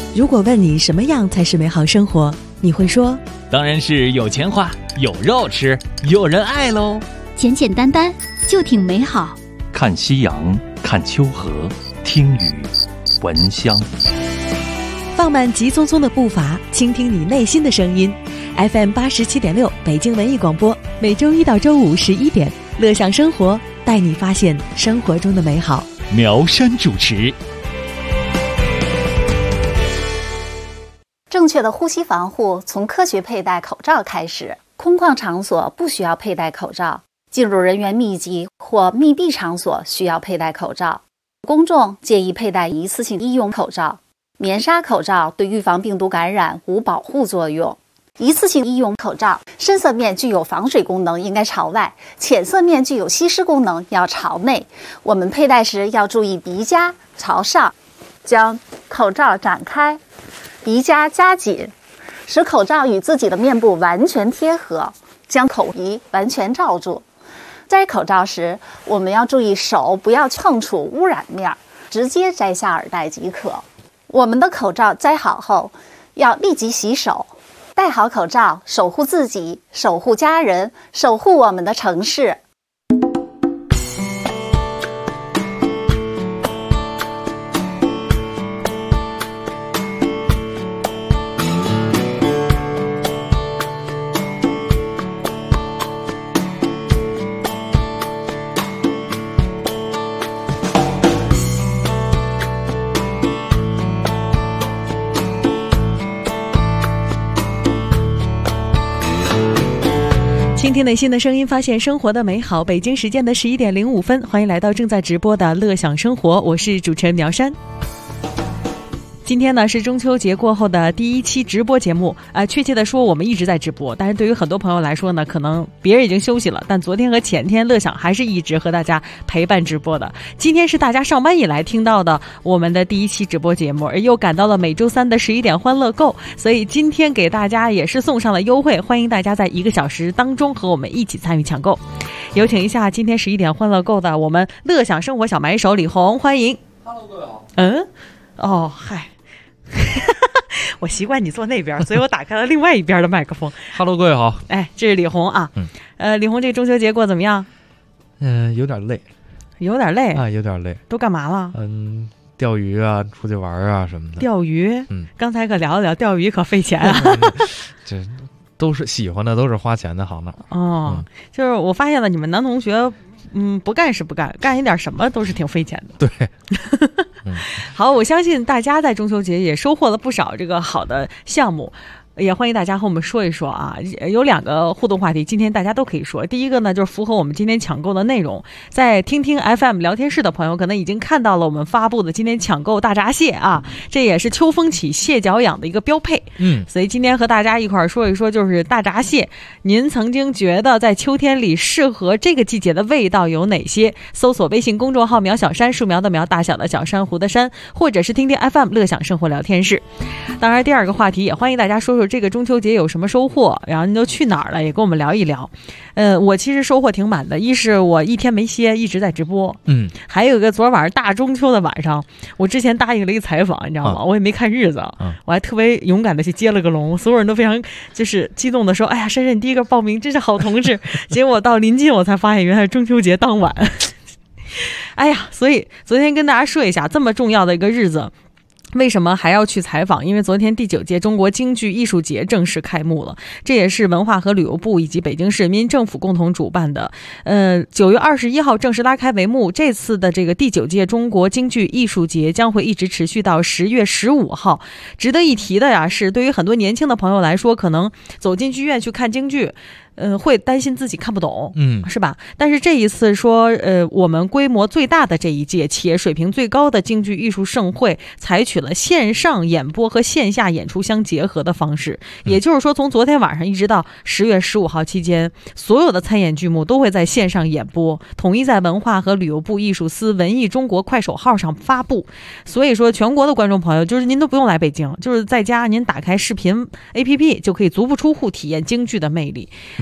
如果问你什么样才是美好生活，你会说当然是有钱花，有肉吃，有人爱喽。 简简单单就挺美好。 看夕阳，看秋河，听雨，闻香。 放慢急匆匆的步伐，倾听你内心的声音。FM 87.6北京文艺广播，每周一到周五11点，乐享生活，带你发现生活中的美好。 苗山主持。 正确的呼吸防护从科学佩戴口罩开始。空旷场所不需要佩戴口罩，进入人员密集或密闭场所需要佩戴口罩。公众建议佩戴一次性医用口罩。棉纱口罩对预防病毒感染无保护作用。一次性医用口罩深色面具有防水功能，应该朝外；浅色面具有吸湿功能，要朝内。我们佩戴时要注意鼻夹朝上，将口罩展开，鼻夹夹紧，使口罩与自己的面部完全贴合，将口鼻完全罩住。摘口罩时，我们要注意手不要碰触污染面，直接摘下耳带即可。我们的口罩摘好后，要立即洗手。戴好口罩，守护自己，守护家人，守护我们的城市。 倾听内心的声音，发现生活的美好。北京时间的11点05分，欢迎来到正在直播的乐享生活，我是主持人苗山。今天呢是中秋节过后的第一期直播节目，确切的说我们一直在直播，但是对于很多朋友来说呢，可能别人已经休息了，但昨天和前天乐享还是一直和大家陪伴直播的。今天是大家上班以来听到的我们的第一期直播节目，而又赶到了每周三的11点欢乐购，所以今天给大家也是送上了优惠，欢迎大家在1个小时当中和我们一起参与抢购。有请一下今天11点欢乐购的我们乐享生活小买手李红，欢迎。 Hello， 各位好。 哦，嗨。我习惯你坐那边，所以我打开了另外一边的麦克风。 Hello， 各位好。 这是李红啊。李红，这中秋节过怎么样？ 有点累。 有点累啊，有点累。 都干嘛了？ 钓鱼啊，出去玩啊什么的。 钓鱼？刚才可聊了聊，钓鱼可费钱啊。 这都是喜欢的，都是花钱的行当。 就是我发现了，你们男同学，不干是不干，干一点什么都是挺费钱的。 对。 好，我相信大家在中秋节也收获了不少这个好的项目，也欢迎大家和我们说一说啊。有2个互动话题，今天大家都可以说。第一个呢，就是符合我们今天抢购的内容，在听听 FM 聊天室的朋友可能已经看到了我们发布的今天抢购大闸蟹啊，这也是秋风起蟹脚养的一个标配。所以今天和大家一块儿说一说，就是大闸蟹，您曾经觉得在秋天里适合这个季节的味道有哪些？搜索微信公众号苗小山，树苗的苗，大小的小，珊瑚的山，或者是听听 FM 乐享生活聊天室。当然第2个话题也欢迎大家说说这个中秋节有什么收获，然后您都去哪儿了，也跟我们聊一聊。我其实收获挺满的，一是我一天没歇，一直在直播。还有一个昨晚上大中秋的晚上，我之前答应了一个采访，你知道吗？我也没看日子，我还特别勇敢的去接了个龙，所有人都非常就是激动的说：“哎呀，珊珊你第一个报名，真是好同志。”结果到临近我才发现，原来是中秋节当晚。哎呀，所以昨天跟大家说一下，这么重要的一个日子。为什么还要去采访？因为昨天第9届中国京剧艺术节正式开幕了，这也是文化和旅游部以及北京市人民政府共同主办的。9月21号正式拉开帷幕。这次的这个第9届中国京剧艺术节将会一直持续到10月15号。值得一提的呀，是对于很多年轻的朋友来说，可能走进剧院去看京剧，会担心自己看不懂，是吧？但是这一次说，我们规模最大的这一届，且水平最高的京剧艺术盛会，采取了线上演播和线下演出相结合的方式。也就是说，从昨天晚上一直到10月15号期间，所有的参演剧目都会在线上演播，统一在文化和旅游部艺术司文艺中国快手号上发布。所以说，全国的观众朋友，就是您都不用来北京，就是在家您打开视频 APP 就可以足不出户体验京剧的魅力。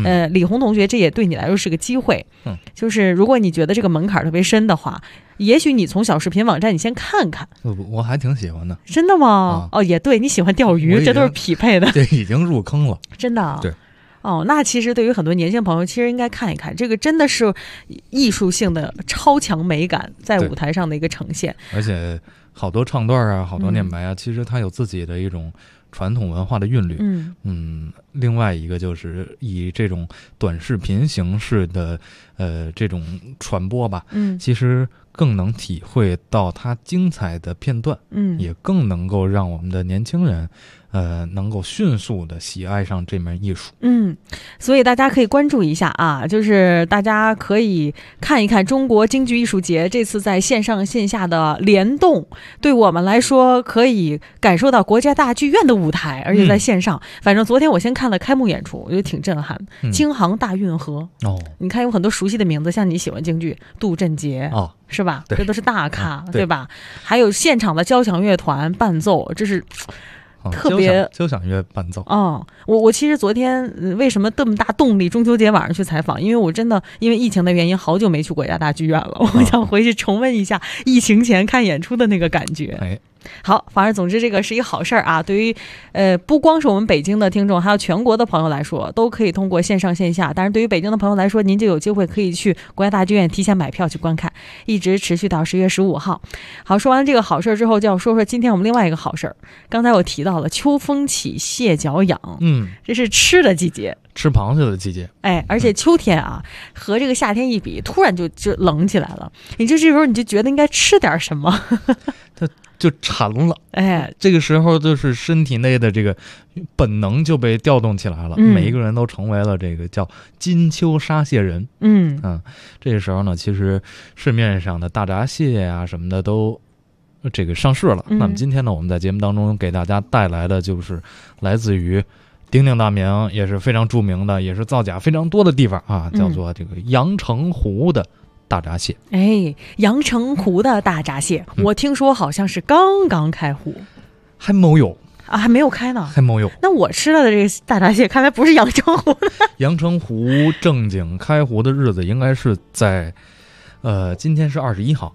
李红同学，这也对你来说是个机会。就是如果你觉得这个门槛特别深的话，也许你从小视频网站你先看看。 我还挺喜欢的。 真的吗？哦，也对，你喜欢钓鱼，这都是匹配的。 对，已经入坑了。 真的。 对。 哦，那其实对于很多年轻朋友，其实应该看一看，这个真的是艺术性的超强美感在舞台上的一个呈现。 而且好多唱段啊，好多念白啊，其实它有自己的一种传统文化的韵律。另外一个就是以这种短视频形式的这种传播吧，其实更能体会到它精彩的片段，也更能够让我们的年轻人能够迅速的喜爱上这门艺术。 所以大家可以关注一下啊，就是大家可以看一看中国京剧艺术节这次在线上线下的联动，对我们来说可以感受到国家大剧院的舞台，而且在线上。反正昨天我先看了开幕演出，我觉得挺震撼。京杭大运河，你看有很多熟悉的名字，像你喜欢京剧，杜振杰是吧？这都是大咖，对吧？还有现场的交响乐团伴奏，这是特别交响乐伴奏。 我其实昨天为什么这么大动力中秋节晚上去采访，因为我真的因为疫情的原因好久没去国家大剧院了，我想回去重温一下疫情前看演出的那个感觉。好，反正总之这个是一个好事儿啊，对于不光是我们北京的听众，还有全国的朋友来说，都可以通过线上线下。但是对于北京的朋友来说，您就有机会可以去国家大剧院提前买票去观看，一直持续到10月15号。好，说完这个好事之后，就要说说今天我们另外一个好事。刚才我提到了秋风起，蟹脚痒，这是吃的季节， 吃螃蟹的季节。 而且秋天啊，和这个夏天一比，突然就冷起来了。你这时候你就觉得应该吃点什么， 它就馋了。这个时候就是身体内的这个本能就被调动起来了，每一个人都成为了这个叫金秋沙蟹人。这个时候呢，其实市面上的大闸蟹啊什么的都这个上市了。那么今天呢，我们在节目当中给大家带来的就是来自于鼎鼎大名，也是非常著名的，也是造假非常多的地方啊，叫做这个阳澄湖的大闸蟹。 阳澄湖的大闸蟹，我听说好像是刚刚开湖， 还没有啊，还没有开呢， 还没有。 那我吃了的这个大闸蟹，看来不是阳澄湖的。 阳澄湖正经开湖的日子应该是在，今天是21号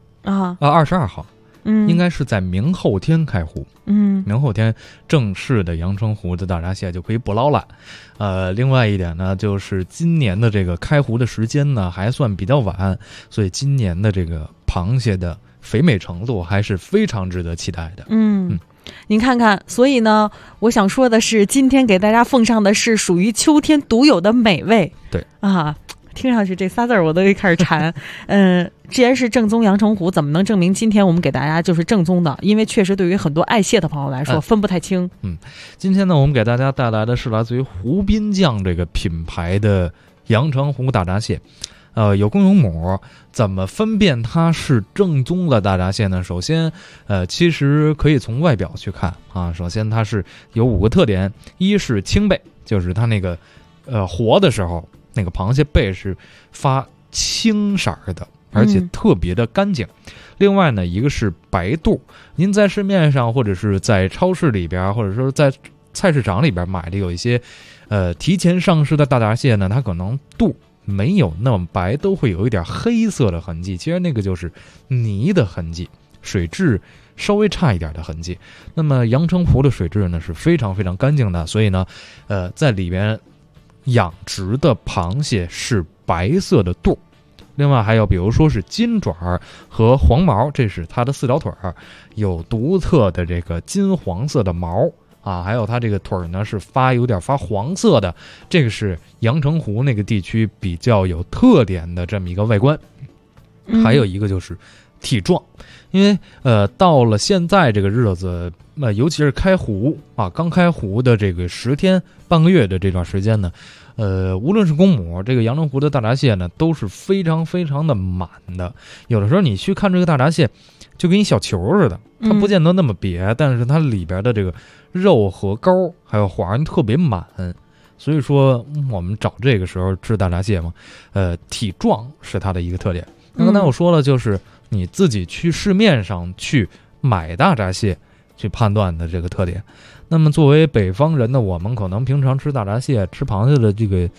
22号。应该是在明后天开湖。明后天正式的阳澄湖的大闸蟹就可以捕捞了。另外一点呢，就是今年的这个开湖的时间呢还算比较晚，所以今年的这个螃蟹的肥美程度还是非常值得期待的。 您看看，所以呢，我想说的是，今天给大家奉上的是属于秋天独有的美味。 对啊。听上去这仨字儿我都开始馋。既然是正宗阳澄湖，怎么能证明今天我们给大家就是正宗的？因为确实对于很多爱蟹的朋友来说，分不太清。 今天呢，我们给大家带来的是来自于湖滨酱这个品牌的阳澄湖大闸蟹。有公有母，怎么分辨它是正宗的大闸蟹呢？首先，其实可以从外表去看啊。首先，它是有5个特点：一是青背，就是它那个活的时候。那个螃蟹背是发青色的，而且特别的干净。另外呢，一个是白肚，您在市面上或者是在超市里边，或者说在菜市场里边买的有一些提前上市的大闸蟹呢，它可能肚没有那么白，都会有一点黑色的痕迹，其实那个就是泥的痕迹，水质稍微差一点的痕迹。那么阳澄湖的水质呢是非常非常干净的，所以呢在里边养殖的螃蟹是白色的肚。另外还有比如说是金爪和黄毛，这是它的4条腿有独特的这个金黄色的毛啊，还有它这个腿呢是有点发黄色的，这个是阳澄湖那个地区比较有特点的这么一个外观。还有一个就是体壮，因为到了现在这个日子，尤其是开湖啊，刚开湖的这个10天半个月的这段时间呢，无论是公母，这个阳澄湖的大闸蟹呢都是非常非常的满的。有的时候你去看这个大闸蟹，就跟一小球似的，它不见得那么瘪，但是它里边的这个肉和膏还有黄特别满。所以说我们找这个时候吃大闸蟹嘛，体壮是它的一个特点。那刚才我说了，就是你自己去市面上去买大闸蟹去判断的这个特点。那么作为北方人呢，我们可能平常吃大闸蟹吃螃蟹的这个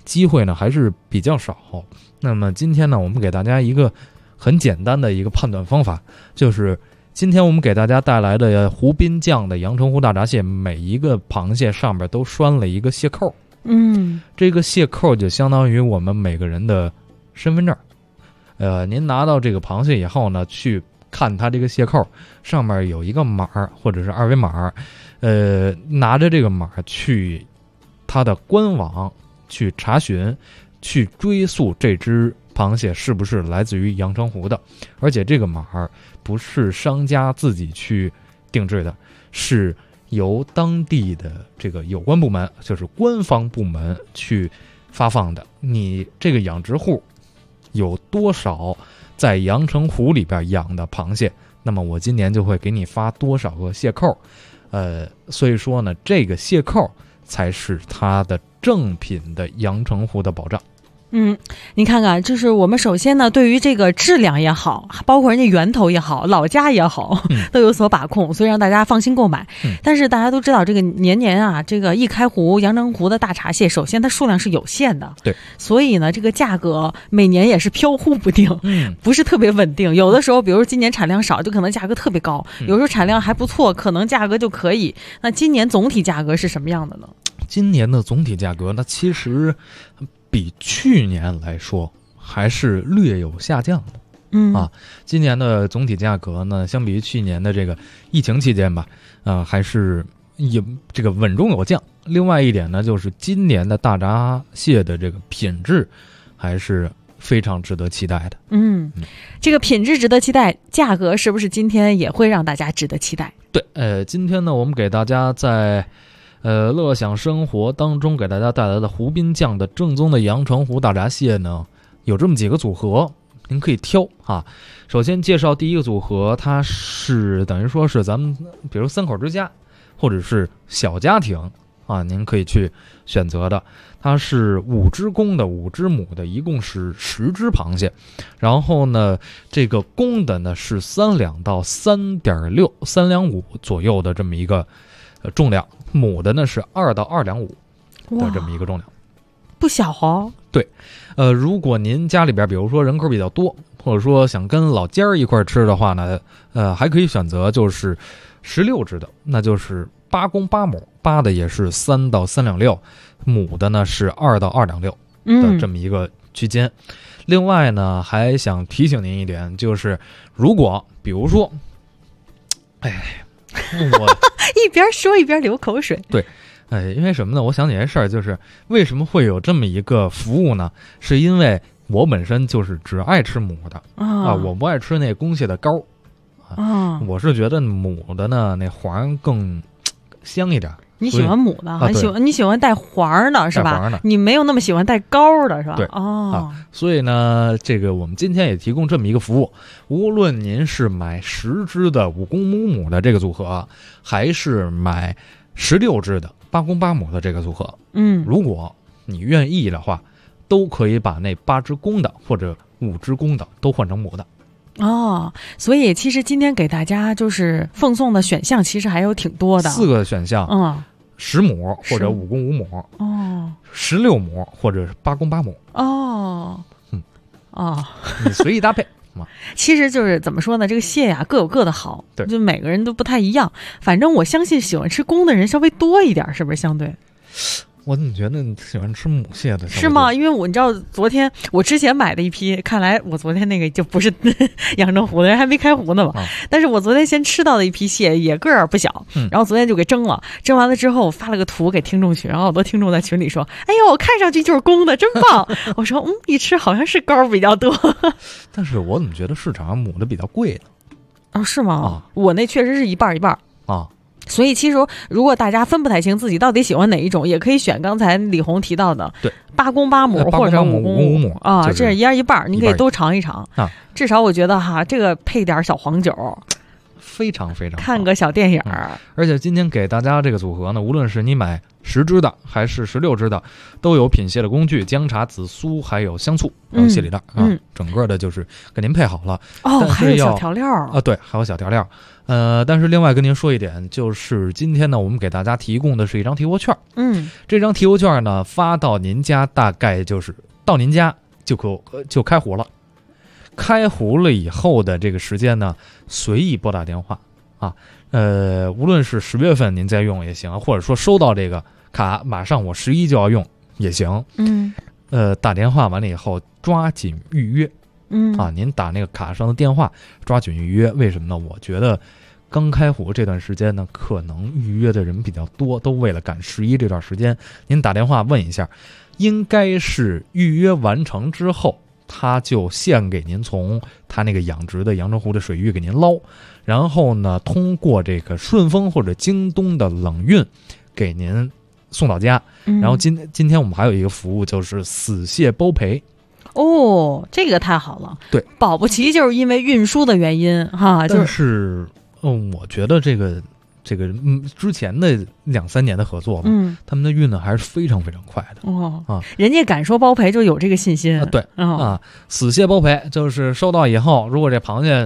机会呢还是比较少。那么今天呢，我们给大家一个很简单的一个判断方法，就是今天我们给大家带来的湖滨酱的阳澄湖大闸蟹，每一个螃蟹上面都拴了一个蟹扣。这个蟹扣就相当于我们每个人的身份证。您拿到这个螃蟹以后呢，去看它这个蟹扣上面有一个码或者是二维码，拿着这个码去它的官网去查询，去追溯这只螃蟹是不是来自于阳澄湖的，而且这个码不是商家自己去定制的，是由当地的这个有关部门，就是官方部门去发放的。你这个养殖户有多少在阳澄湖里边养的螃蟹，那么我今年就会给你发多少个蟹扣。所以说呢，这个蟹扣才是它的正品的阳澄湖的保障。 你看看，就是我们首先呢，对于这个质量也好，包括人家源头也好，老家也好，都有所把控，所以让大家放心购买。但是大家都知道，这个年年啊，这个一开湖阳澄湖的大闸蟹，首先它数量是有限的， 对， 所以呢，这个价格每年也是飘忽不定，不是特别稳定。有的时候，比如今年产量少，就可能价格特别高；有时候产量还不错，可能价格就可以。那今年总体价格是什么样的呢？ 今年的总体价格，那其实比去年来说还是略有下降的。今年的总体价格呢，相比于去年的这个疫情期间吧，还是这个稳中有降。另外一点呢，就是今年的大闸蟹的这个品质还是非常值得期待的。 这个品质值得期待，价格是不是今天也会让大家值得期待？ 对，今天呢，我们给大家在乐享生活当中给大家带来的湖滨酱的正宗的阳澄湖大闸蟹呢，有这么几个组合，您可以挑啊。首先介绍第一个组合，它是等于说是咱们比如3口之家或者是小家庭啊，您可以去选择的。它是5只公的5只母的，一共是10只螃蟹。然后呢，这个公的呢是3两到3.6、3两5左右的这么一个重量，母的呢是2到2两5的这么一个重量， 不小哦。 对，如果您家里边比如说人口比较多，或者说想跟老家一块吃的话呢，还可以选择就是16只的，那就是8公8母，8的也是3到3两6，母的呢是2到2两6的这么一个区间。另外呢，还想提醒您一点，就是如果比如说，我一边说一边流口水。 对，因为什么呢？我想起来事儿，就是为什么会有这么一个服务呢？是因为我本身就是只爱吃母的我不爱吃那公蟹的膏我是觉得母的呢那黄更香一点。 你喜欢母的，你喜欢带黄的是吧？你没有那么喜欢带膏的是吧？ 对所以呢，这个我们今天也提供这么一个服务，无论您是买10只的5公5母的这个组合，还是买16只的8公8母的这个组合，如果你愿意的话，都可以把那8只公的或者5只公的都换成母的。 所以其实今天给大家就是奉送的选项其实还有挺多的 ，4个选项，10母或者5公5母，16母或者是8公8母你随意搭配。 其实就是怎么说呢，这个蟹呀各有各的好，就每个人都不太一样。反正我相信喜欢吃公的人稍微多一点，是不是相对？ 我怎么觉得你喜欢吃母蟹的？ 是吗？因为你知道昨天我之前买的一批，看来我昨天那个就不是阳澄湖的人，还没开湖呢嘛。但是我昨天先吃到的一批蟹也个儿不小，然后昨天就给蒸了，蒸完了之后我发了个图给听众群，然后好多听众在群里说：“哎呦，我看上去就是公的，真棒！”我说：“一吃好像是膏比较多。” 但是我怎么觉得市场上母的比较贵呢？ 是吗？我那确实是一半一半啊。 所以其实如果大家分不太清自己到底喜欢哪一种，也可以选刚才李红提到的8公8母或者5公5母这是一人一半，您可以都尝一尝至少我觉得这个配点小黄酒非常非常好， 看个小电影儿。 而且今天给大家这个组合呢，无论是你买10支的还是16支的，都有品蟹的工具、姜茶、紫苏，还有香醋，还有蟹里蛋整个的就是给您配好了。 还有小调料啊，对，还有小调料。但是另外跟您说一点，就是今天呢，我们给大家提供的是一张提货券。这张提货券呢，发到您家大概就是到您家就开壶了。开壶了以后的这个时间呢，随意拨打电话啊。无论是10月份您再用也行，或者说收到这个卡马上我11就要用也行。打电话完了以后抓紧预约。您打那个卡上的电话抓紧预约。为什么呢？我觉得刚开壶这段时间呢，可能预约的人比较多，都为了赶11这段时间，您打电话问一下，应该是预约完成之后，他就现给您从他那个养殖的阳澄湖的水域给您捞，然后呢，通过这个顺丰或者京东的冷运给您送到家。然后今天我们还有一个服务，就是死蟹包赔。 这个太好了。 对， 保不齐就是因为运输的原因哈。 但是我觉得这个之前的2-3年的合作吧，他们的运呢还是非常非常快的。 人家敢说包赔就有这个信心。 对死蟹包赔就是收到以后，如果这螃蟹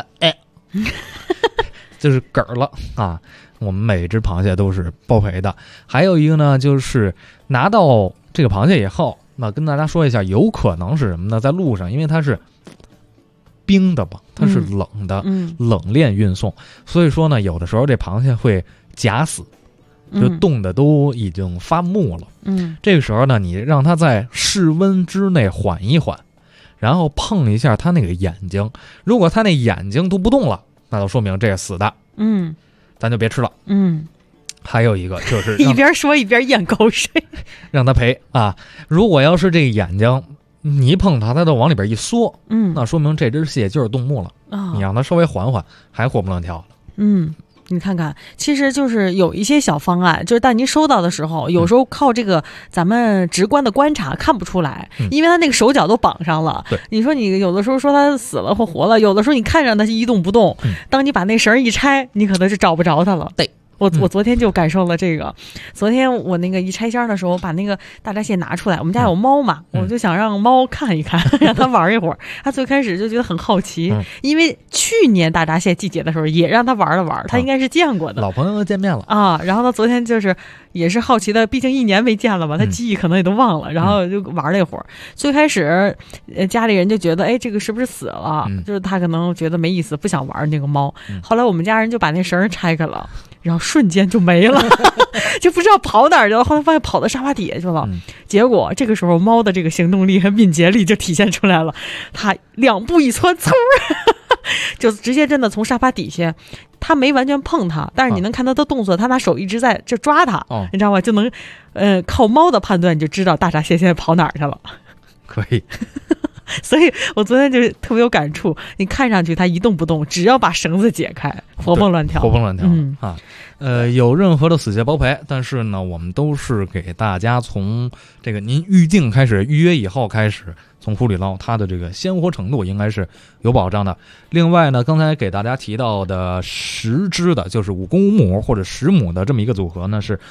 就是嗝儿了啊，我们每只螃蟹都是包赔的。还有一个呢，就是拿到这个螃蟹以后，那跟大家说一下，有可能是什么呢？在路上，因为它是冰的吧，它是冷的，冷链运送，所以说呢，有的时候这螃蟹会假死，就冻的都已经发木了。这个时候呢，你让它在室温之内缓一缓，然后碰一下它那个眼睛，如果它那眼睛都不动了，那就说明这是死的，咱就别吃了。还有一个就是一边说一边咽口水， 让他赔啊！如果要是这个眼睛你一碰它，它就往里边一缩，那说明这只蟹就是冻木了。你让它稍微缓缓，还活蹦乱跳的。 你看看，其实就是有一些小方案，就是当您收到的时候，有时候靠这个咱们直观的观察看不出来，因为他那个手脚都绑上了。你说你有的时候说他死了或活了，有的时候你看着他一动不动，当你把那绳一拆，你可能是找不着他了。对。我昨天就感受了这个。昨天我那个一拆箱的时候，把那个大闸蟹拿出来，我们家有猫嘛，我就想让猫看一看，让它玩一会儿。它最开始就觉得很好奇，因为去年大闸蟹季节的时候也让它玩了玩，它应该是见过的， 老朋友见面了啊。然后它昨天就是也是好奇的，毕竟1年没见了嘛，它记忆可能也都忘了，然后就玩了一会儿。最开始家里人就觉得，这个是不是死了？就是他可能觉得没意思，不想玩那个猫。后来我们家人就把那绳拆开了。然后瞬间就没了，就不知道跑哪儿去了。后来发现跑到沙发底下去了。结果这个时候猫的这个行动力和敏捷力就体现出来了，它2步一窜，嗖，就直接真的从沙发底下，它没完全碰它，但是你能看它的动作，它拿手一直在这抓它，你知道吗？就能靠猫的判断你就知道大闸蟹现在跑哪儿去了。 可以。 所以我昨天就特别有感触，你看上去它一动不动，只要把绳子解开，活蹦乱跳， 有任何的死蟹包赔，但是呢，我们都是给大家从这个您预定开始，预约以后开始从湖里捞，它的这个鲜活程度应该是有保障的。另外呢，刚才给大家提到的10只的，就是5公5母或者10母的这么一个组合呢，是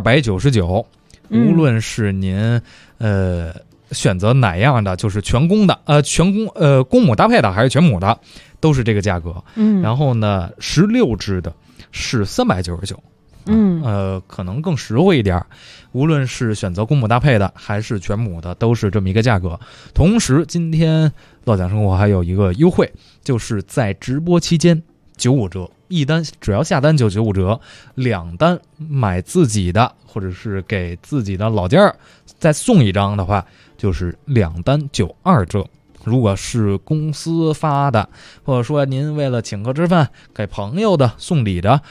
299，无论是您选择哪样的，就是全公的公母搭配的还是全母的，都是这个价格。然后呢16只的是399，可能更实惠一点。无论是选择公母搭配的还是全母的，都是这么一个价格。同时今天乐享生活还有一个优惠，就是在直播期间95折，一单只要下单就95折，2单买自己的或者是给自己的老家再送一张的话，就是2单92折。如果是公司发的，或者说您为了请客吃饭给朋友的送礼的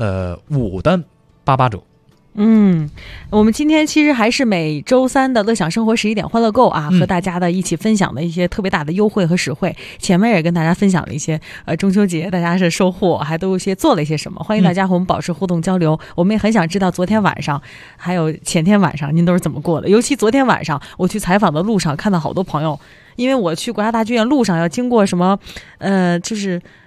，5单88折。 我们今天其实还是每周3的乐享生活11点欢乐购啊，和大家的一起分享的一些特别大的优惠和实惠。前面也跟大家分享了一些中秋节大家是收获，还都一些做了一些什么。欢迎大家和我们保持互动交流，我们也很想知道昨天晚上还有前天晚上您都是怎么过的。尤其昨天晚上我去采访的路上看到好多朋友，因为我去国家大剧院路上要经过什么就是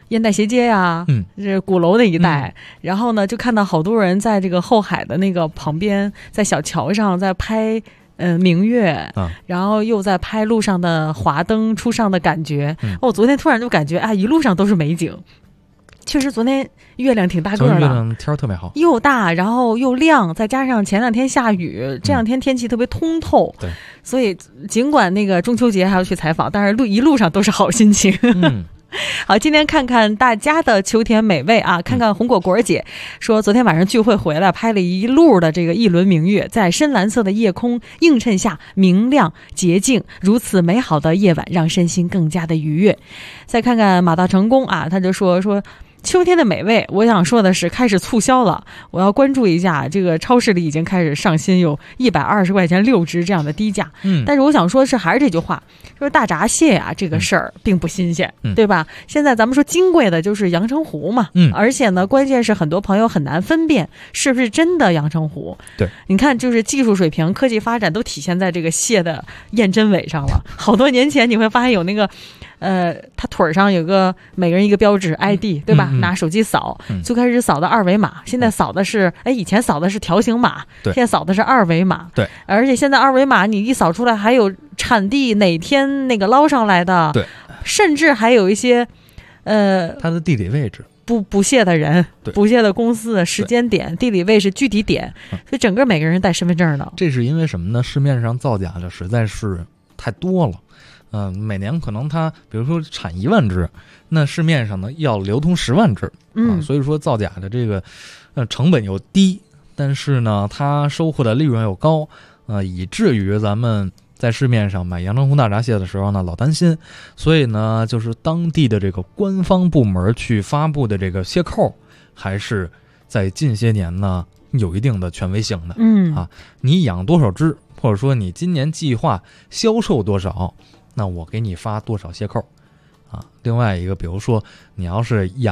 烟袋斜街呀，这鼓楼那一带，然后呢，就看到好多人在这个后海的那个旁边，在小桥上在拍明月，然后又在拍路上的华灯初上的感觉。我昨天突然就感觉，一路上都是美景。确实，昨天月亮挺大个的， 月亮天特别好， 又大，然后又亮，再加上前2天下雨，这2天天气特别通透。 对， 所以尽管那个中秋节还要去采访，但是一路上都是好心情。好，今天看看大家的秋天美味啊！看看红果果姐说，昨天晚上聚会回来，拍了一路的这个一轮明月，在深蓝色的夜空映衬下明亮洁净，如此美好的夜晚让身心更加的愉悦。再看看马到成功啊，他就说秋天的美味，我想说的是开始促销了，我要关注一下，这个超市里已经开始上新有120块钱6只这样的低价。但是我想说的是，还是这句话，说大闸蟹啊这个事儿并不新鲜，对吧？现在咱们说金贵的就是阳澄湖嘛，而且呢，关键是很多朋友很难分辨是不是真的阳澄湖。 对， 你看，就是技术水平、科技发展都体现在这个蟹的验真伪上了。好多年前你会发现有那个。他腿上有个每个人一个标志 ID， 对吧？拿手机扫，最开始扫的2维码，现在扫的是以前扫的是条形码，现在扫的是2维码。 对， 而且现在2维码你一扫出来，还有产地哪天那个捞上来的， 对， 甚至还有一些它的地理位置。 捕蟹的人，捕蟹的公司的时间点、地理位置、具体点，所以整个每个人带身份证的。 这是因为什么呢？市面上造假的实在是太多了。每年可能它比如说产1万只，那市面上呢要流通10万只，所以说造假的这个成本又低，但是呢它收获的利润又高，以至于咱们在市面上买阳澄湖大闸蟹的时候呢老担心，所以呢就是当地的这个官方部门去发布的这个蟹扣，还是在近些年呢有一定的权威性的。你养多少只，或者说你今年计划销售多少，那我给你发多少蟹扣另外一个，比如说你要是养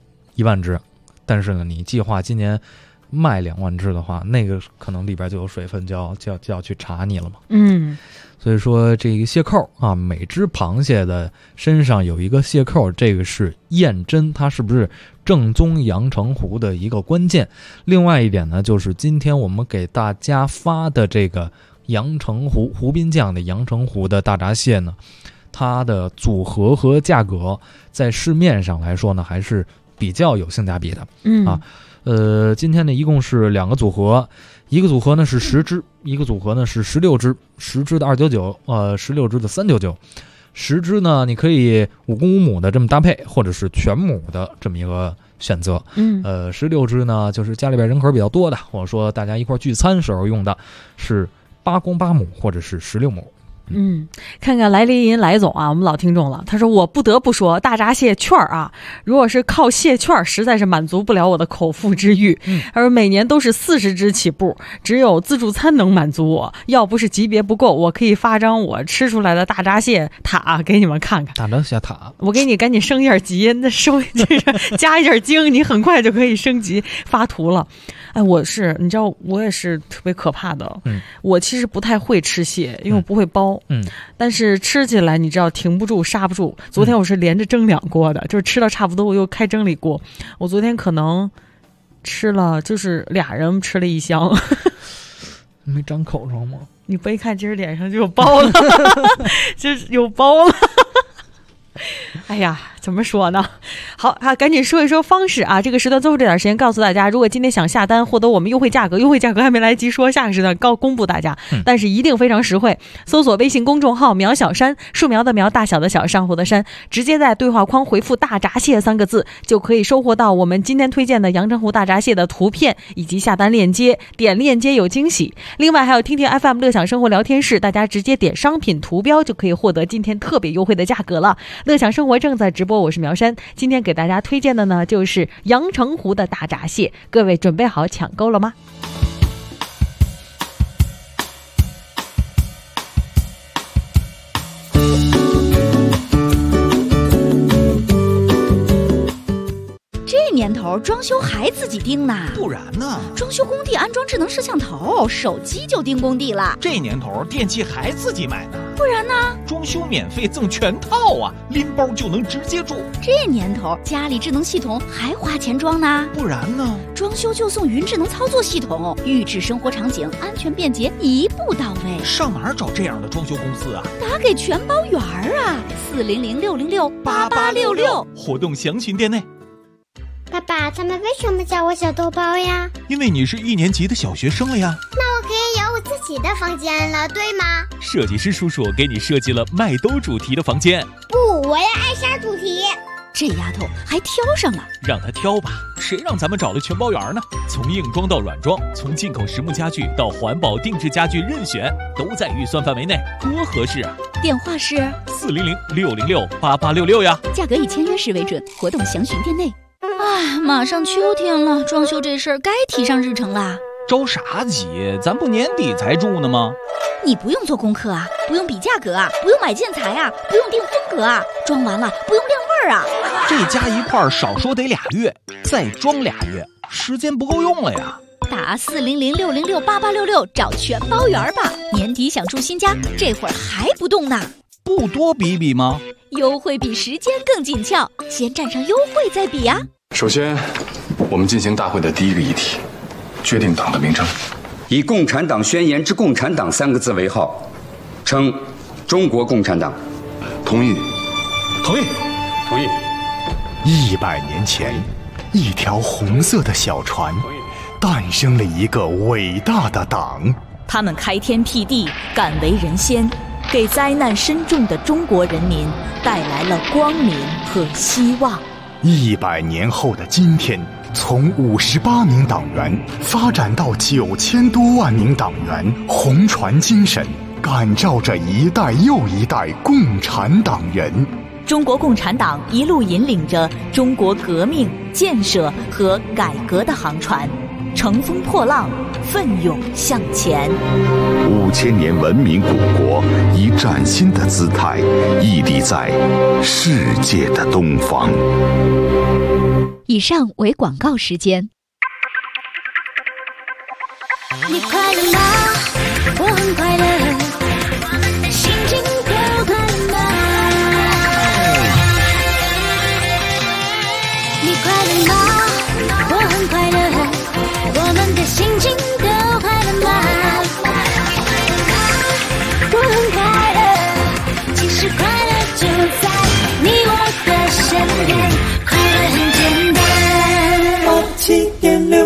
1万只，但是呢你计划今年卖2万只的话，那个可能里边就有水分，就要去查你了嘛。所以说这个蟹扣每只螃蟹的身上有一个蟹扣，这个是验真它是不是正宗阳澄湖的一个关键。另外一点呢，就是今天我们给大家发的这个阳澄湖湖滨酱的阳澄湖的大闸蟹呢，它的组合和价格在市面上来说呢还是比较有性价比的。今天呢一共是2个组合，一个组合呢是10只，一个组合呢是16只，10只的299，16只的399。10只呢你可以5公5母的这么搭配，或者是全母的这么一个选择。16只呢就是家里边人口比较多的，或者说大家一块聚餐时候用的，是8公8母或者是16母。 看看来林来总啊，我们老听众了。他说我不得不说，大闸蟹券如果是靠蟹券，实在是满足不了我的口腹之欲。他说每年都是40只起步，只有自助餐能满足我。要不是级别不够，我可以发张我吃出来的大闸蟹塔给你们看看。 大闸蟹塔， 我给你赶紧升一下级，那就是加一下精，你很快就可以升级发图了。你知道我也是特别可怕的。我其实不太会吃蟹，因为我不会剥。但是吃起来你知道停不住刹不住。昨天我是连着蒸2锅的，就是吃到差不多我又开蒸理锅。我昨天可能吃了，就是俩人吃了1箱。 没长口上吗？ 你不一看今儿脸上就有包了。就是有包了。哎呀，怎么说呢？好，赶紧说一说方式啊！这个时段最后这点时间告诉大家，如果今天想下单获得我们优惠价格还没来得及说，下个时段公布大家，但是一定非常实惠。搜索微信公众号苗小山，树苗的苗，大小的小，珊瑚的珊，直接在对话框回复大闸蟹3个字，就可以收获到我们今天推荐的阳澄湖大闸蟹的图片以及下单链接，点链接有惊喜。另外还有听听 FM 乐享生活聊天室，大家直接点商品图标就可以获得今天特别优惠的价格了。乐享生活正在直播，我是苗山，今天给大家推荐的呢就是阳澄湖的大闸蟹，各位准备好抢购了吗？ 这年头头，装修还自己盯呢。 不然呢？ 装修工地安装智能摄像头，手机就盯工地了。 这年头电器还自己买呢。 不然呢？ 装修免费赠全套啊，拎包就能直接住。 这年头家里智能系统还花钱装呢。 不然呢？ 装修就送云智能操作系统，预制生活场景，安全便捷，一步到位。 上哪儿找这样的装修公司啊？ 打给全包圆啊，400-606-8866， 活动详询店内。 爸爸，他们为什么叫我小豆包呀？ 因为你是1年级的小学生了呀。 那我可以有我自己的房间了，对吗？ 设计师叔叔给你设计了麦兜主题的房间。 不，我要艾莎主题。 这丫头还挑上了， 让她挑吧，谁让咱们找了全包圆呢？从硬装到软装，从进口实木家具到环保定制家具，任选都在预算范围内，多合适啊！ 电话是 400-606-8866呀。 价格以签约时为准，活动详询店内。马上秋天了，装修这事儿该提上日程啦。 着啥急？咱不年底才住呢吗？ 你不用做功课啊，不用比价格啊，不用买建材啊，不用定风格啊，装完了不用晾味儿啊。 这加一块少说得2月，再装2月，时间不够用了呀。 打400-606-8866找全包圆吧。年底想住新家，这会儿还不动呢？ 不多比比吗？ 优惠比时间更紧俏，先占上优惠再比啊。 首先，我们进行大会的第一个议题，决定党的名称， 以共产党宣言之共产党3个字为号，称中国共产党。 同意。 同意。同意。 100年前，一条红色的小船，诞生了一个伟大的党。 他们开天辟地，敢为人先，给灾难深重的中国人民带来了光明和希望。 100年后的今天，从58名党员发展到9000多万名党员，红船精神感召着一代又一代共产党人。 中国共产党一路引领着中国革命、建设和改革的航船，乘风破浪，奋勇向前。 5000年文明古国以崭新的姿态屹立在世界的东方。 以上为广告时间。 你快乐吗？我很快乐，心情都快乐吗？你快乐吗？我很快乐，我们的心情都快乐吗？我很快乐，其实快乐就在你我的身边，快乐很简单。7.6。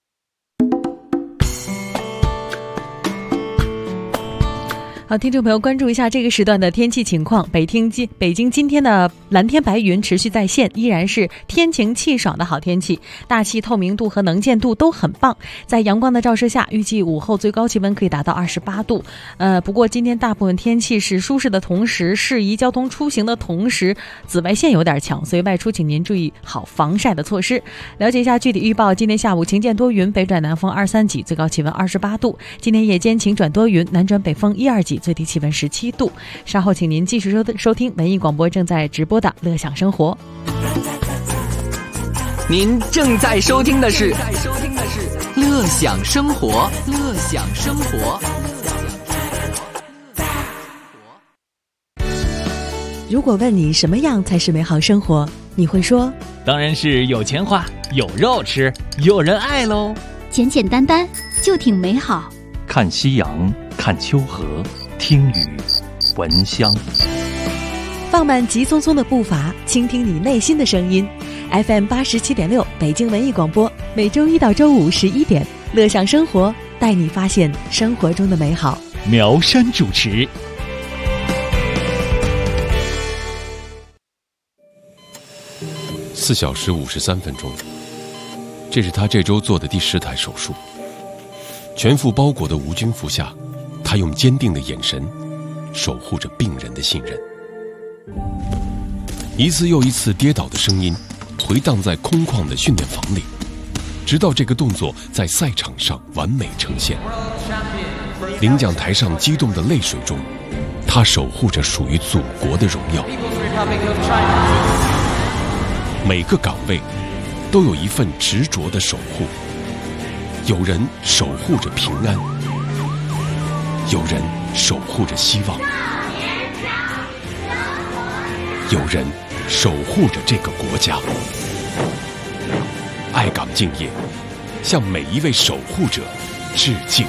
好，听众朋友，关注一下这个时段的天气情况。北京今天的蓝天白云持续在线，依然是天晴气爽的好天气，大气透明度和能见度都很棒。在阳光的照射下，预计午后最高气温可以达到28度。不过今天大部分天气是舒适的同时，适宜交通出行的同时，紫外线有点强，所以外出请您注意好防晒的措施。了解一下具体预报，今天下午晴间多云，北转南风2、3级，最高气温28度。今天夜间晴转多云，南转北风1、2级，最低气温17度。稍后请您继续收听文艺广播正在直播的乐享生活。 您正在收听的是乐享生活，乐享生活。 如果问你什么样才是美好生活，你会说当然是有钱花，有肉吃，有人爱喽。 简简单单就挺美好。 看夕阳，看秋河，听雨，闻香。 放慢急匆匆的步伐，倾听你内心的声音。FM 87.6北京文艺广播，每周一到周五11点，乐享生活，带你发现生活中的美好。 苗山主持。 4小时53分钟，这是他这周做的第10台手术。全副包裹的无菌服下，他用坚定的眼神守护着病人的信任。一次又一次跌倒的声音回荡在空旷的训练房里，直到这个动作在赛场上完美呈现。领奖台上激动的泪水中，他守护着属于祖国的荣耀。每个岗位都有一份执着的守护。有人守护着平安，有人守护着希望，有人守护着这个国家。爱岗敬业，向每一位守护者致敬。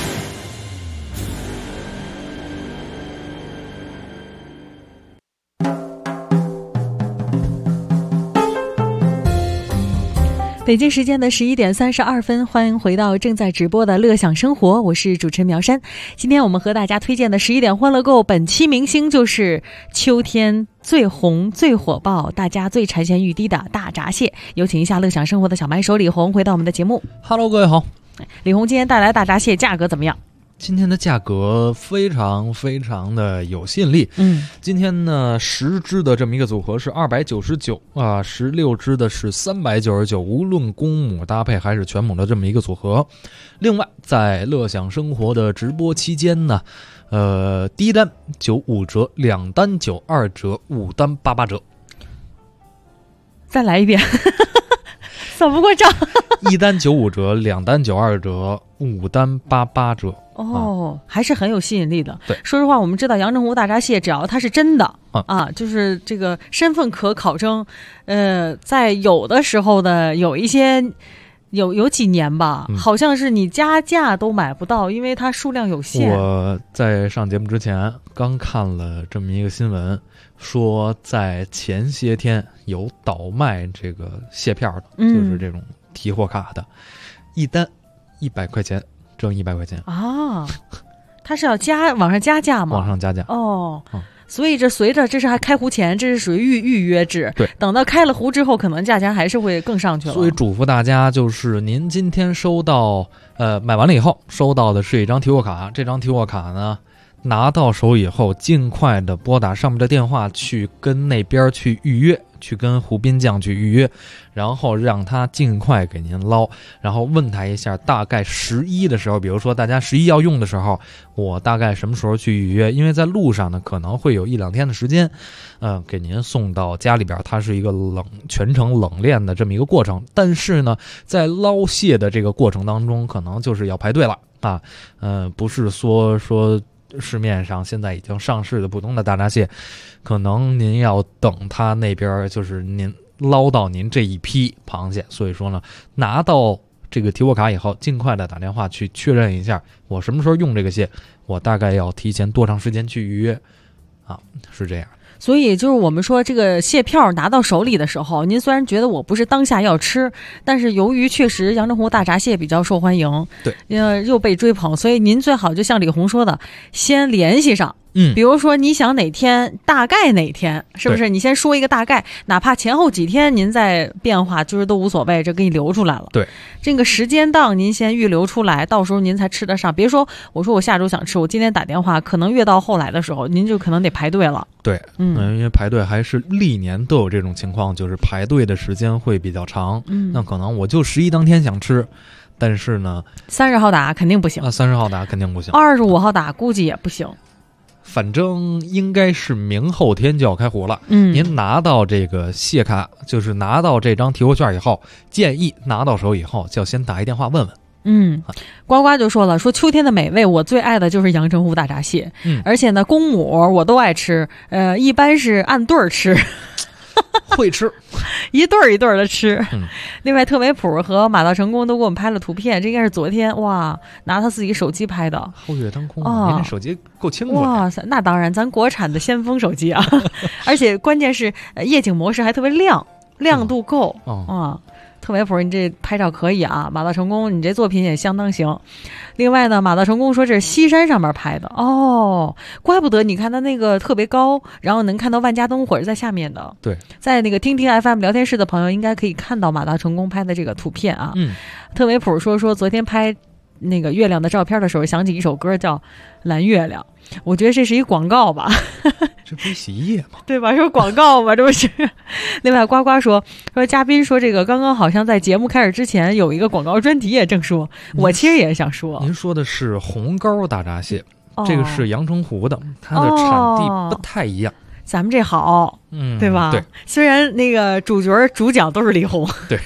北京时间的11点32分，欢迎回到正在直播的乐享生活，我是主持人苗山。今天我们和大家推荐的11点欢乐购本期明星就是秋天最红最火爆大家最馋涎欲滴的大闸蟹。有请一下乐享生活的小麦手李红回到我们的节目。 Hello， 各位好。 李红今天带来大闸蟹价格怎么样？ 今天的价格非常的有吸引力。今天呢10只的这么一个组合是299啊，16只的是399，无论公母搭配还是全母的这么一个组合。另外在乐享生活的直播期间呢，第一单95折，2单92折，5单88折。 再来一遍算不过账一单95折，2单92折，5单88折。 还是很有吸引力的。 对， 说实话，我们知道阳澄湖大闸蟹，只要它是真的就是这个身份可考证。在有的时候的有一些有几年吧，好像是你加价都买不到，因为它数量有限。 我在上节目之前刚看了这么一个新闻，说在前些天有倒卖这个蟹票的，就是这种提货卡的，一单100块钱。挣100块钱啊！它是要往上加价吗？ 往上加价所以这随着这是还开壶前，这是属于预约制。 对， 等到开了壶之后，可能价钱还是会更上去了。 所以嘱咐大家，就是您今天收到买完了以后收到的是一张提货卡，这张提货卡呢拿到手以后，尽快的拨打上面的电话去跟那边去预约，去跟湖滨酱去预约，然后让他尽快给您捞，然后问他一下大概11的时候，比如说大家11要用的时候，我大概什么时候去预约，因为在路上呢可能会有1-2天的时间给您送到家里边，它是一个全程冷链的这么一个过程。但是呢在捞蟹的这个过程当中，可能就是要排队了啊，不是说市面上现在已经上市的普通的大闸蟹，可能您要等它那边就是您捞到您这一批螃蟹。所以说呢，拿到这个提货卡以后，尽快的打电话去确认一下我什么时候用这个蟹，我大概要提前多长时间去预约啊，是这样。 所以就是我们说这个蟹票拿到手里的时候，您虽然觉得我不是当下要吃，但是由于确实阳澄湖大闸蟹比较受欢迎， 对， 又被追捧，所以您最好就像李红说的，先联系上。比如说你想哪天，大概哪天，是不是？你先说一个大概，哪怕前后几天您再变化，就是都无所谓，这给你留出来了。 对， 这个时间档您先预留出来，到时候您才吃得上。别说我说我下周想吃，我今天打电话，可能越到后来的时候，您就可能得排队了。 对，因为排队还是历年都有这种情况，就是排队的时间会比较长。那可能我就11当天想吃，但是呢 ，30号打肯定不行 ，30号打肯定不行 ，25号打估计也不行。 反正应该是明后天就要开壶了。您拿到这个蟹卡，就是拿到这张提货券以后，建议拿到手以后就要先打一电话问问。 呱呱就说了，说秋天的美味，我最爱的就是阳澄湖大闸蟹。而且呢，公母我都爱吃，一般是按对儿吃。 会吃， 一对儿一对儿的吃。另外，特维普和马到成功都给我们拍了图片，这应该是昨天哇，拿他自己手机拍的。 皓月当空，您这手机够清楚。 哇塞，那当然，咱国产的先锋手机啊，而且关键是夜景模式还特别亮，亮度够特维普，你这拍照可以啊！马到成功，你这作品也相当行。另外呢，马到成功说这是西山上面拍的怪不得你看它那个特别高，然后能看到万家灯火是在下面的。 对， 在那个听听 FM 聊天室的朋友应该可以看到马到成功拍的这个图片啊。特维普说昨天拍那个月亮的照片的时候，想起一首歌叫《蓝月亮》，我觉得这是一广告吧。 这不是洗衣液吗？ 对吧？是广告吧？这不是。另外，呱呱说嘉宾说这个刚刚好像在节目开始之前有一个广告专题也正说，我其实也想说。 您说的是红膏大闸蟹，这个是阳澄湖的，它的产地不太一样。 咱们这好，对吧？ 对， 虽然那个主角主讲都是李红， 对，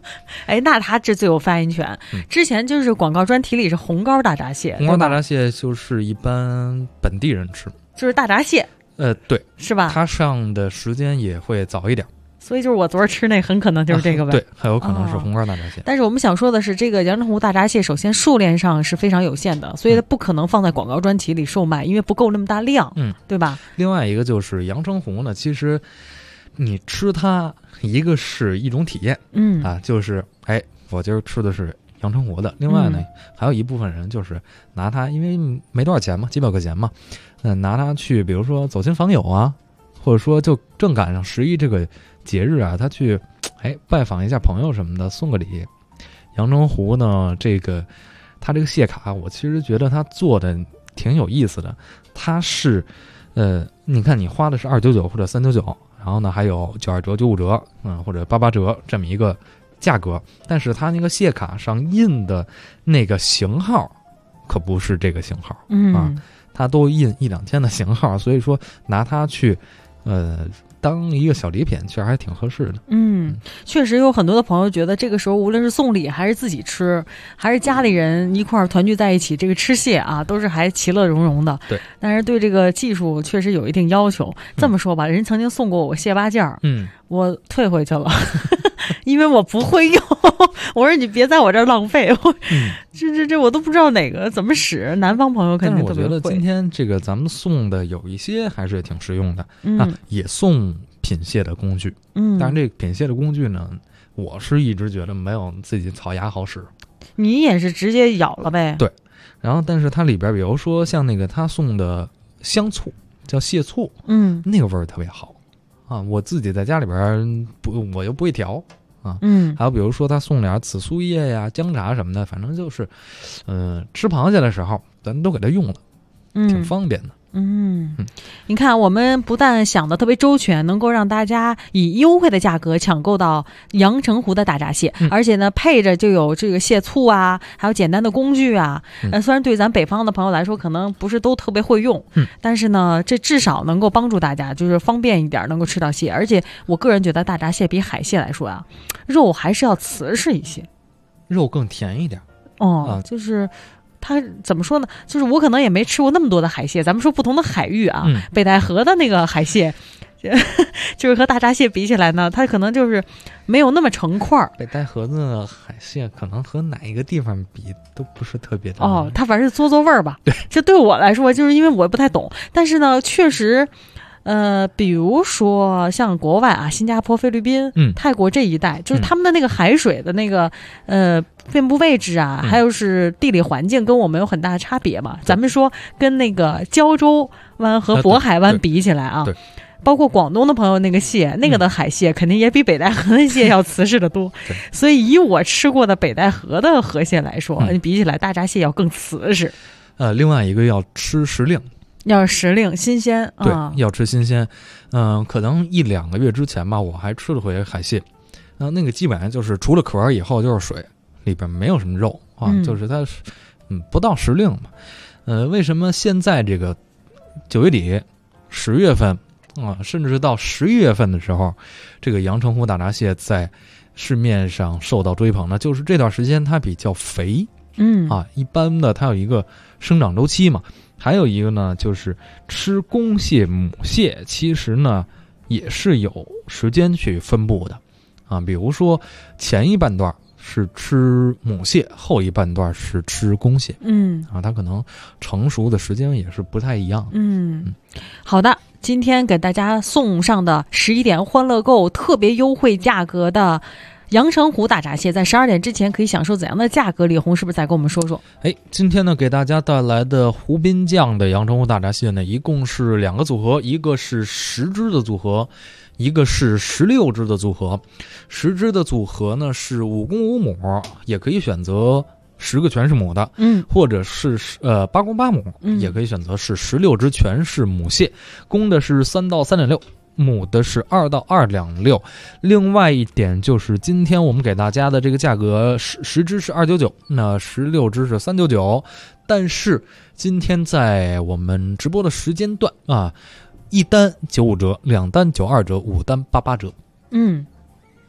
哎，那他这最有发言权。之前就是广告专题里是红膏大闸蟹， 红膏大闸蟹就是一般本地人吃， 就是大闸蟹。 对， 是吧？ 它上的时间也会早一点。 所以就是我昨儿吃那很可能就是这个呗， 对，很有可能是红膏大闸蟹。 但是我们想说的是，这个阳澄湖大闸蟹首先数量上是非常有限的，所以它不可能放在广告专题里售卖，因为不够那么大量，对吧？ 另外一个就是阳澄湖呢，其实你吃它，一个是一种体验，就是我今儿吃的是阳澄湖的。另外呢，还有一部分人就是拿它，因为没多少钱嘛，几百块钱嘛，拿它去，比如说走亲访友啊，或者说就正赶上11这个节日啊，他去拜访一下朋友什么的，送个礼。阳澄湖呢，它这个蟹卡，我其实觉得它做的挺有意思的。它是你看你花的是299或者399，然后呢还有92折、95折，或者88折这么一个价格，但是它那个蟹卡上印的那个型号可不是这个型号，它都印1-2千的型号，所以说拿它去当一个小礼品，其实还挺合适的。 确实有很多的朋友觉得这个时候无论是送礼还是自己吃，还是家里人一块儿团聚在一起，这个吃蟹啊都是还其乐融融的。 对，但是对这个技术确实有一定要求。这么说吧，人曾经送过我蟹八件儿，我退回去了。因为我不会用，我说你别在我这儿浪费，这我都不知道哪个怎么使。南方朋友肯定特别会。 但是我觉得今天这个咱们送的有一些还是挺实用的，也送品蟹的工具。但是这个品蟹的工具呢，我是一直觉得没有自己草牙好使。 你也是直接咬了呗？ 对。然后，但是它里边比如说像那个他送的香醋，叫蟹醋，那个味儿特别好。我自己在家里边我又不会调啊，还有比如说他送点紫苏叶呀、姜茶什么的，反正就是，吃螃蟹的时候咱都给它用了，挺方便的。 你看，我们不但想的特别周全，能够让大家以优惠的价格抢购到阳澄湖的大闸蟹，而且呢，配着就有这个蟹醋啊，还有简单的工具啊。虽然对咱北方的朋友来说，可能不是都特别会用，但是呢，这至少能够帮助大家，就是方便一点，能够吃到蟹。而且我个人觉得大闸蟹比海蟹来说啊，肉还是要瓷实一些， 肉更甜一点。 就是。它怎么说呢？就是我可能也没吃过那么多的海蟹，咱们说不同的海域啊，北戴河的那个海蟹，就是和大闸蟹比起来呢，它可能就是没有那么成块儿。 北戴河的海蟹可能和哪一个地方比都不是特别的它反正是嘬味儿吧。对，这对我来说，就是因为我不太懂，但是呢，确实。比如说像国外啊，新加坡、菲律宾、泰国这一带，就是他们的那个海水的那个分布位置啊，还有是地理环境跟我们有很大的差别嘛。咱们说跟那个胶州湾和渤海湾比起来啊，包括广东的朋友那个蟹，那个的海蟹肯定也比北戴河的蟹要瓷实的多。所以以我吃过的北戴河的河蟹来说，比起来大闸蟹要更瓷实。 另外一个要吃时令。 要是时令新鲜， 对，要吃新鲜。可能1-2个月之前吧，我还吃了回海蟹，那个基本上就是除了壳以后就是水，里边没有什么肉啊，就是它不到时令嘛。为什么现在这个9月底、10月份甚至到11月份的时候，这个阳澄湖大闸蟹在市面上受到追捧呢？就是这段时间它比较肥，一般的它有一个生长周期嘛。还有一个呢，就是吃公蟹、母蟹，其实呢也是有时间去分布的，比如说前一半段是吃母蟹，后一半段是吃公蟹，它可能成熟的时间也是不太一样。 好的，今天给大家送上的11点欢乐购特别优惠价格的。阳澄湖大闸蟹在12点之前可以享受怎样的价格？李红是不是再跟我们说说？ 今天呢给大家带来的湖滨酱的阳澄湖大闸蟹呢，一共是2个组合，一个是10只的组合，一个是16只的组合。10只的组合呢是5公5母，也可以选择10个全是母的，或者是8公8母，也可以选择是16只全是母蟹，公的是3到3.6。母的是2到2两6。另外一点就是今天我们给大家的这个价格10只是299，那16只是399。但是今天在我们直播的时间段啊，1单95折，2单92折，5单88折。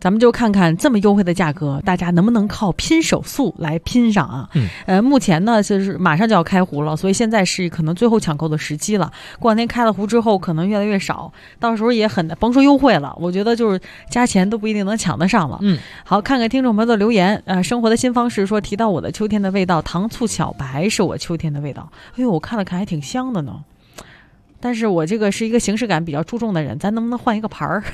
咱们就看看这么优惠的价格，大家能不能靠拼手速来拼上啊？目前呢就是马上就要开壶了，所以现在是可能最后抢购的时机了。过两天开了壶之后，可能越来越少，到时候也很甭说优惠了，我觉得就是加钱都不一定能抢得上了。好，看看听众朋友的留言。生活的新方式说，提到我的秋天的味道，糖醋小白是我秋天的味道。哎呦，我看了看还挺香的呢。但是我这个是一个形式感比较注重的人，咱能不能换一个牌儿？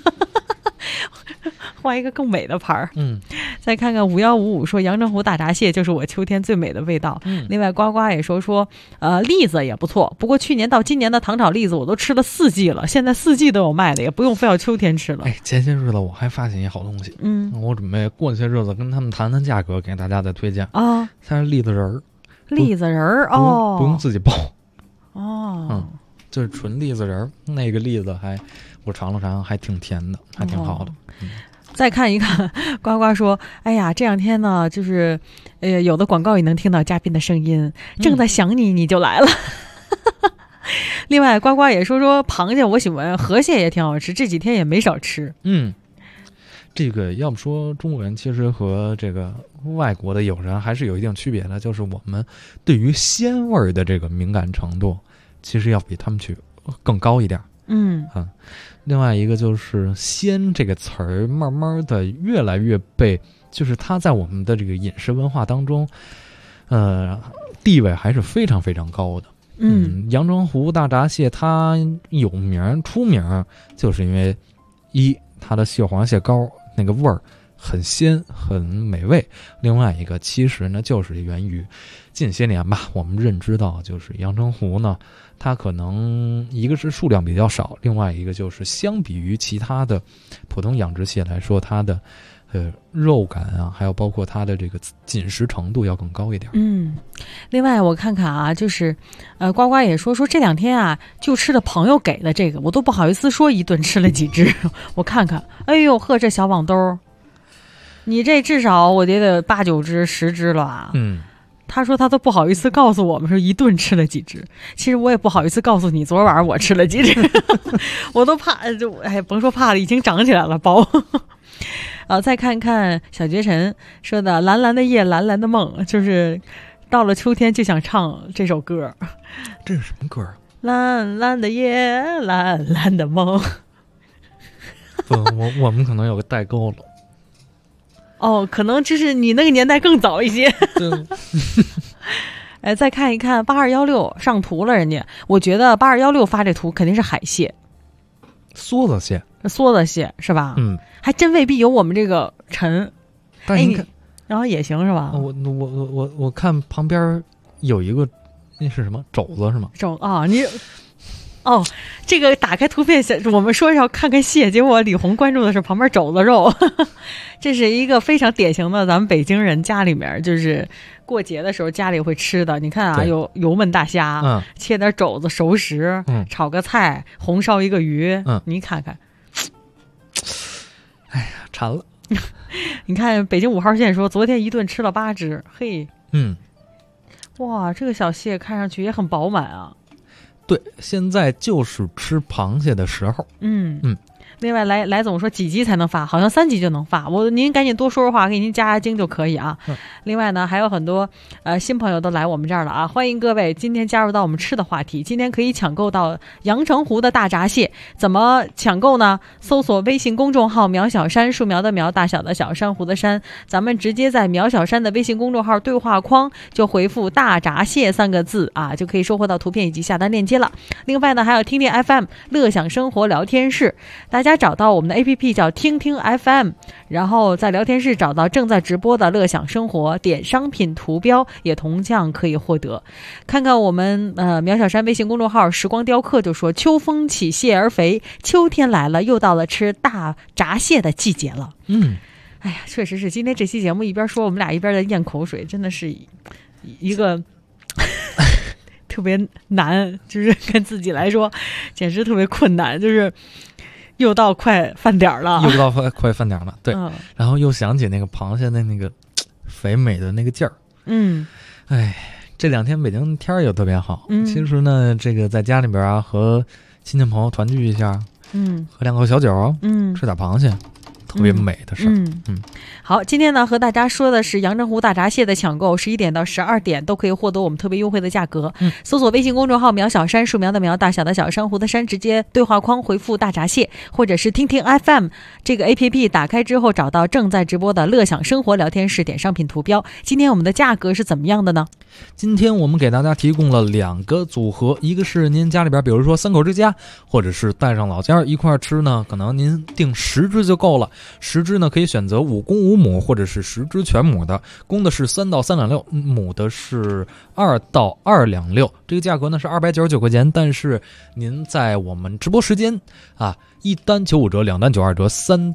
换一个更美的牌儿。再看看5155说，阳澄湖大闸蟹就是我秋天最美的味道。另外呱呱也说栗子也不错，不过去年到今年的糖炒栗子我都吃了4季了，现在4季都有卖的，也不用非要秋天吃了。 前些日子我还发现一好东西，我准备过些日子跟他们谈谈价格，给大家再推荐啊。它是栗子仁儿， 栗子仁儿哦， 不用自己包哦， 就是纯栗子仁儿，那个栗子我尝了尝，还挺甜的，还挺好的。 再看一看，呱呱说：“哎呀，这两天呢，就是有的广告也能听到嘉宾的声音，正在想你，你就来了。”另外，呱呱也说螃蟹，我喜欢河蟹也挺好吃，这几天也没少吃。 这个要不说中国人其实和这个外国的友人还是有一定区别的，就是我们对于鲜味的这个敏感程度，其实要比他们去更高一点。另外一个就是鲜这个词儿慢慢的越来越被，就是它在我们的这个饮食文化当中地位还是非常非常高的。阳澄湖大闸蟹它有名出名就是因为它的蟹黄蟹膏那个味儿很鲜很美味，另外一个其实呢就是源于近些年吧，我们认知到就是阳澄湖呢，它可能一个是数量比较少，另外一个就是相比于其他的普通养殖蟹来说，它的肉感啊，还有包括它的这个紧实程度要更高一点。 另外我看看啊，就是呱呱也说这两天啊就吃的朋友给的这个，我都不好意思说一顿吃了几只。我看看，哎呦呵，这小网兜，你这至少我觉得8、9只、10只了啊。他说他都不好意思告诉我们说一顿吃了几只，其实我也不好意思告诉你昨晚上我吃了几只。我都怕，甭说怕了，已经长起来了包。再看看小绝尘说的蓝蓝的夜蓝蓝的梦，就是到了秋天就想唱这首歌。 这是什么歌？ 蓝蓝的夜蓝蓝的梦。 不，我们可能有个代沟了。 可能就是你那个年代更早一些。再看一看8216上图了，人家我觉得8216发这图肯定是海蟹， 梭子蟹是吧？还真未必有我们这个沉。 但是你看， 然后也行是吧？ 我看旁边有一个，那是什么肘子是吗？ 这个打开图片，我们说要看看蟹，结果李红关注的是旁边肘子肉。这是一个非常典型的咱们北京人家里面，就是过节的时候家里会吃的。你看啊，有油焖大虾，切点肘子熟食，炒个菜，红烧一个鱼，你看看。 哎呀，馋了。 你看北京5号线说昨天一顿吃了8只，嘿，哇，这个小蟹看上去也很饱满啊。 对，现在就是吃螃蟹的时候。 另外来总说几集才能发，好像3集就能发，您赶紧多说说话，给您加精就可以啊。另外呢，还有很多新朋友都来我们这儿了啊，欢迎各位今天加入到我们吃的话题。今天可以抢购到阳澄湖的大闸蟹，怎么抢购呢？搜索微信公众号苗小山，树苗的苗，大小的小，珊瑚的珊，咱们直接在苗小山的微信公众号对话框就回复大闸蟹3个字啊，就可以收获到图片以及下单链接了。另外呢，还有听听 FM 乐享生活聊天室，大家找到我们的 APP 叫听听 FM， 然后在聊天室找到正在直播的乐享生活，点商品图标也同样可以获得。看看我们苗小山微信公众号时光雕刻就说，秋风起蟹而肥，秋天来了，又到了吃大闸蟹的季节了。哎呀，确实是，今天这期节目一边说我们俩一边在咽口水，真的是一个特别难，就是跟自己来说简直特别困难，就是又到快饭点了， 对，然后又想起那个螃蟹的那个肥美的那个劲儿。这2天北京天儿又特别好，其实呢，这个在家里边啊，和亲戚朋友团聚一下，喝2口小酒，吃点螃蟹， 特别美的事儿。 好，今天呢和大家说的是阳澄湖大闸蟹的抢购，11点到12点都可以获得我们特别优惠的价格。搜索微信公众号苗小山，树苗的苗，大小的小，珊瑚的珊，直接对话框回复大闸蟹，或者是听听 FM 这个 APP 打开之后找到正在直播的乐享生活聊天室，点商品图标。今天我们的价格是怎么样的呢？ 今天我们给大家提供了2个组合，一个是您家里边比如说3口之家，或者是带上老家一块吃呢，可能您订10只就够了。10只呢可以选择5公5母，或者是10只全母的，公的是3到3两6，母的是2到2两6。这个价格呢是299块钱，但是您在我们直播时间啊，1单95折，2单92折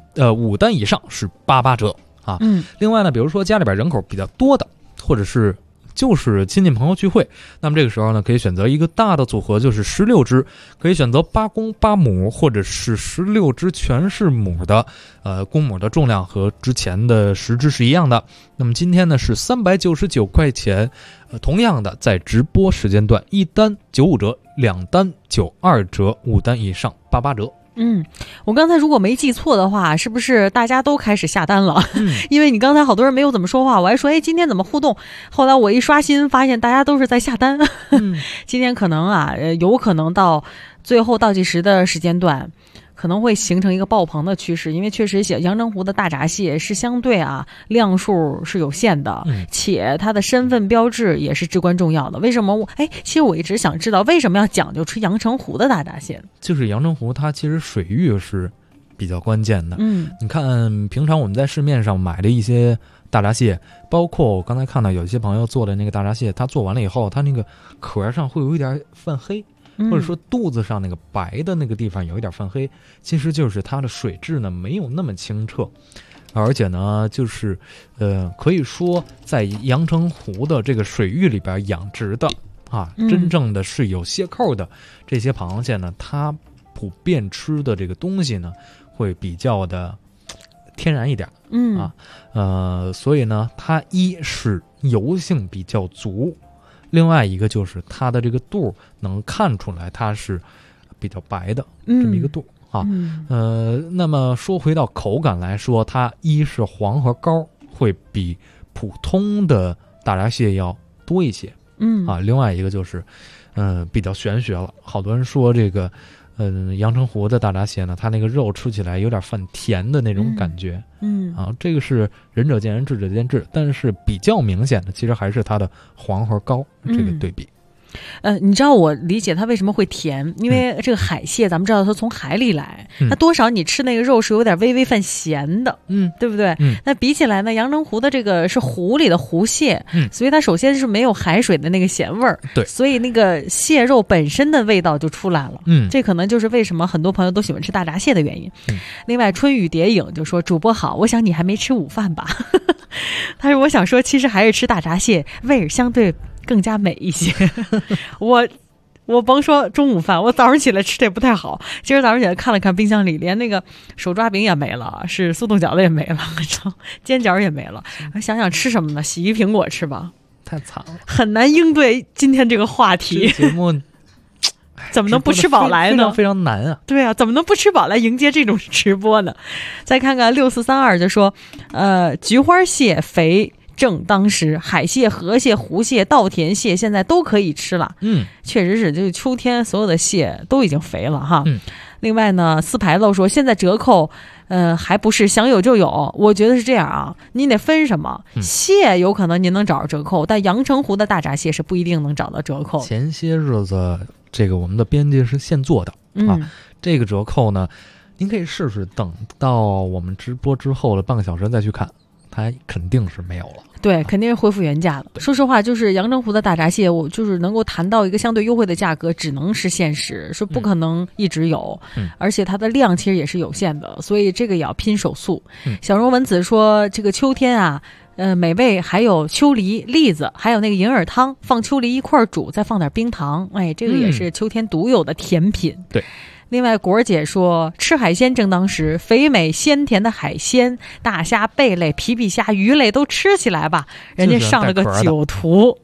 ，5单以上是88折啊。另外呢，比如说家里边人口比较多的，或者是就是亲戚朋友聚会，那么这个时候呢，可以选择一个大的组合，就是16只，可以选择8公8母，或者是16只全是母的，公母的重量和之前的10只是一样的。那么今天呢是399块钱，同样的在直播时间段，1单95折，2单92折，5单以上88折。 我刚才如果没记错的话，是不是大家都开始下单了？因为你刚才好多人没有怎么说话，我还说今天怎么互动，后来我一刷新发现大家都是在下单。今天可能有可能到最后倒计时的时间段可能会形成一个爆棚的趋势，因为确实阳澄湖的大闸蟹是相对量数是有限的，且它的身份标志也是至关重要的。为什么其实我一直想知道为什么要讲究吃阳澄湖的大闸蟹？ 就是阳澄湖它其实水域是比较关键的。你看平常我们在市面上买的一些大闸蟹，包括我刚才看到有一些朋友做的那个大闸蟹，他做完了以后，他那个壳上会有一点泛黑，或者说肚子上那个白的那个地方有一点泛黑，其实就是它的水质呢没有那么清澈，而且呢就是可以说在阳澄湖的这个水域里边养殖的真正的是有蟹扣的这些螃蟹呢，它普遍吃的这个东西呢会比较的天然一点所以呢它一是油性比较足，另外一个就是它的这个肚能看出来它是比较白的这么一个肚那么说回到口感来说，它一是黄和膏会比普通的大闸蟹要多一些另外一个就是比较玄学了，好多人说这个阳澄湖的大闸蟹呢，它那个肉吃起来有点泛甜的那种感觉这个是仁者见仁，智者见智，但是比较明显的其实还是它的黄和膏这个对比。 你知道我理解它为什么会甜，因为这个海蟹咱们知道它从海里来，它多少你吃那个肉是有点微微泛咸的对不对？那比起来呢，阳澄湖的这个是湖里的湖蟹所以它首先是没有海水的那个咸味儿， 对， 所以那个蟹肉本身的味道就出来了这可能就是为什么很多朋友都喜欢吃大闸蟹的原因另外春雨蝶影就说，主播好，我想你还没吃午饭吧他说我想说其实还是吃大闸蟹味儿相对更加美一些我甭说中午饭，我早上起来吃的也不太好。今儿早上起来看了看冰箱里，连那个手抓饼也没了，是速冻饺子也没了，煎饺也没了。想想吃什么呢？洗衣苹果吃吧。 太惨了， 很难应对今天这个话题。 节目怎么能不吃饱来呢？ 非常非常难啊！ 对啊，怎么能不吃饱来迎接这种直播呢？再看看6432就说，菊花蟹肥正当时，海蟹、河蟹、湖蟹、稻田蟹现在都可以吃了。确实是，就是秋天所有的蟹都已经肥了哈。另外呢，四牌漏说现在折扣，还不是想有就有。我觉得是这样啊，您得分什么蟹，有可能您能找着折扣，但阳澄湖的大闸蟹是不一定能找到折扣。 前些日子，这个我们的编辑是现做的这个折扣呢，您可以试试，等到我们直播之后的半个小时再去看。它肯定是没有了， 对，肯定是恢复原价的。说实话，就是阳澄湖的大闸蟹，我就是能够谈到一个相对优惠的价格，只能是现实，是不可能一直有，而且它的量其实也是有限的，所以这个也要拼手速。小荣文子说，这个秋天啊，美味还有秋梨、栗子，还有那个银耳汤，放秋梨一块煮，再放点冰糖，这个也是秋天独有的甜品。 对。 另外果儿姐说，吃海鲜正当时，肥美鲜甜的海鲜，大虾、贝类、皮皮虾、鱼类都吃起来吧。人家上了个酒图，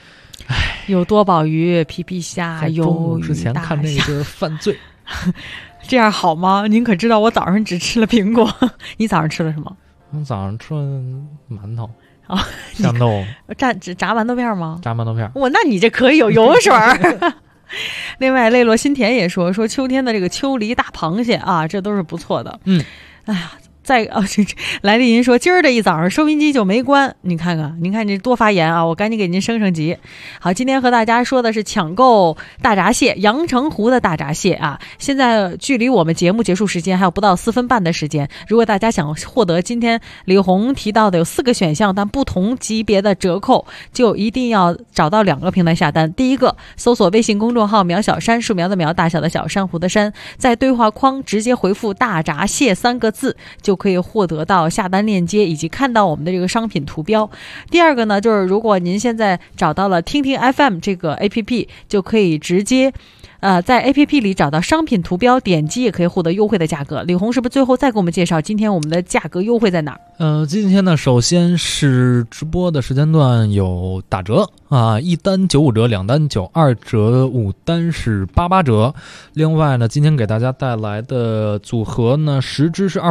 有多宝鱼、皮皮虾、鱿鱼、 之前看那个就是犯罪。 这样好吗？您可知道我早上只吃了苹果，你早上吃了什么？ 我早上吃了馒头。 哦， 香豆炸馒头片吗？ 炸馒头片。 那你这可以有油水儿。另外，泪落心田也说秋天的这个秋梨、大螃蟹啊，这都是不错的。哎呀。来丽银说今儿这一早上收音机就没关，您看这多发言啊，我赶紧给您升级。好，今天和大家说的是抢购大闸蟹，阳澄湖的大闸蟹啊，现在距离我们节目结束时间还有不到4分半的时间，如果大家想获得今天李红提到的有4个选项但不同级别的折扣，就一定要找到2个平台下单。第一个，搜索微信公众号苗小山，树苗的苗，大小的小，珊瑚的珊，在对话框直接回复大闸蟹3个字，就可以获得到下单链接以及看到我们的这个商品图标。第二个呢，就是如果您现在找到了听听 FM 这个 APP， 就可以直接在 APP 里找到商品图标，点击也可以获得优惠的价格。李红是不是最后再给我们介绍今天我们的价格优惠在哪儿？ 今天呢，首先是直播的时间段有打折啊，1单95折，2单92折，5单是88折。另外呢，今天给大家带来的组合呢，10只是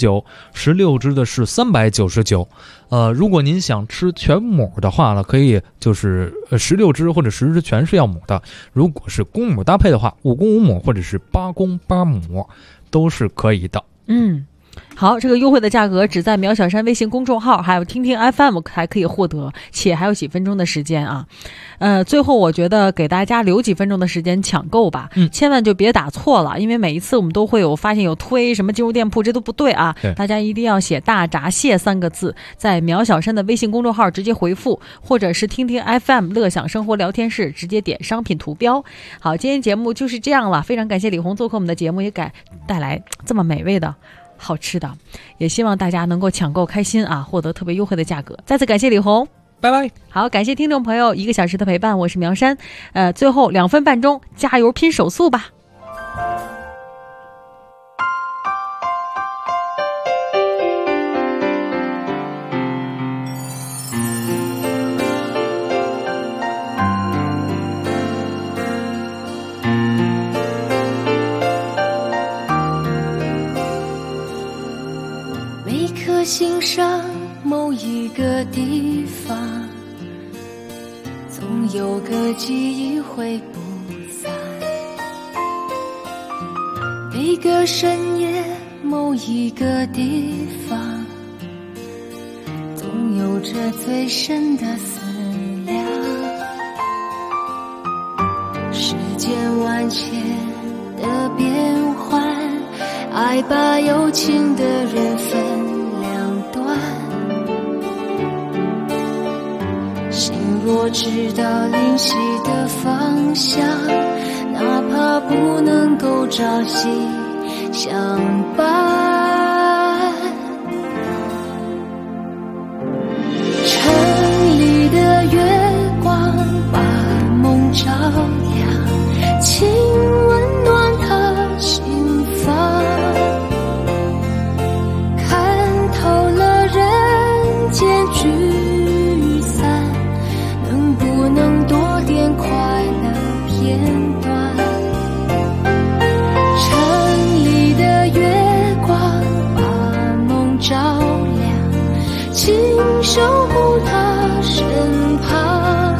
299，16只的是399。如果您想吃全母的话呢，可以就是16只或者10只全是要母的。如果是公母搭配的话，5公5母或者是8公8母都是可以的。 好，这个优惠的价格只在苗小山微信公众号还有听听 FM 才可以获得，且还有几分钟的时间啊。最后我觉得给大家留几分钟的时间抢购吧，千万就别打错了，因为每一次我们都会有发现有推什么进入店铺，这都不对啊。大家一定要写大闸蟹3个字，在苗小山的微信公众号直接回复，或者是听听 FM 乐享生活聊天室直接点商品图标。好，今天节目就是这样了，非常感谢李红做客我们的节目，也带来这么美味的好吃的，也希望大家能够抢购开心啊，获得特别优惠的价格。再次感谢李红， 拜拜。 好，感谢听众朋友1个小时的陪伴，我是苗山。最后2分半钟，加油拼手速吧。 心上某一个地方，总有个记忆会不散。每个深夜某一个地方，总有着最深的思量。世间万千的变幻，爱把有情的人分若知道灵犀的方向，哪怕不能够朝夕相伴。城里的月光把梦照亮，请温暖他心房，看透了人间聚散，不能多点快乐片段。城里的月光把梦照亮，请守护他身旁。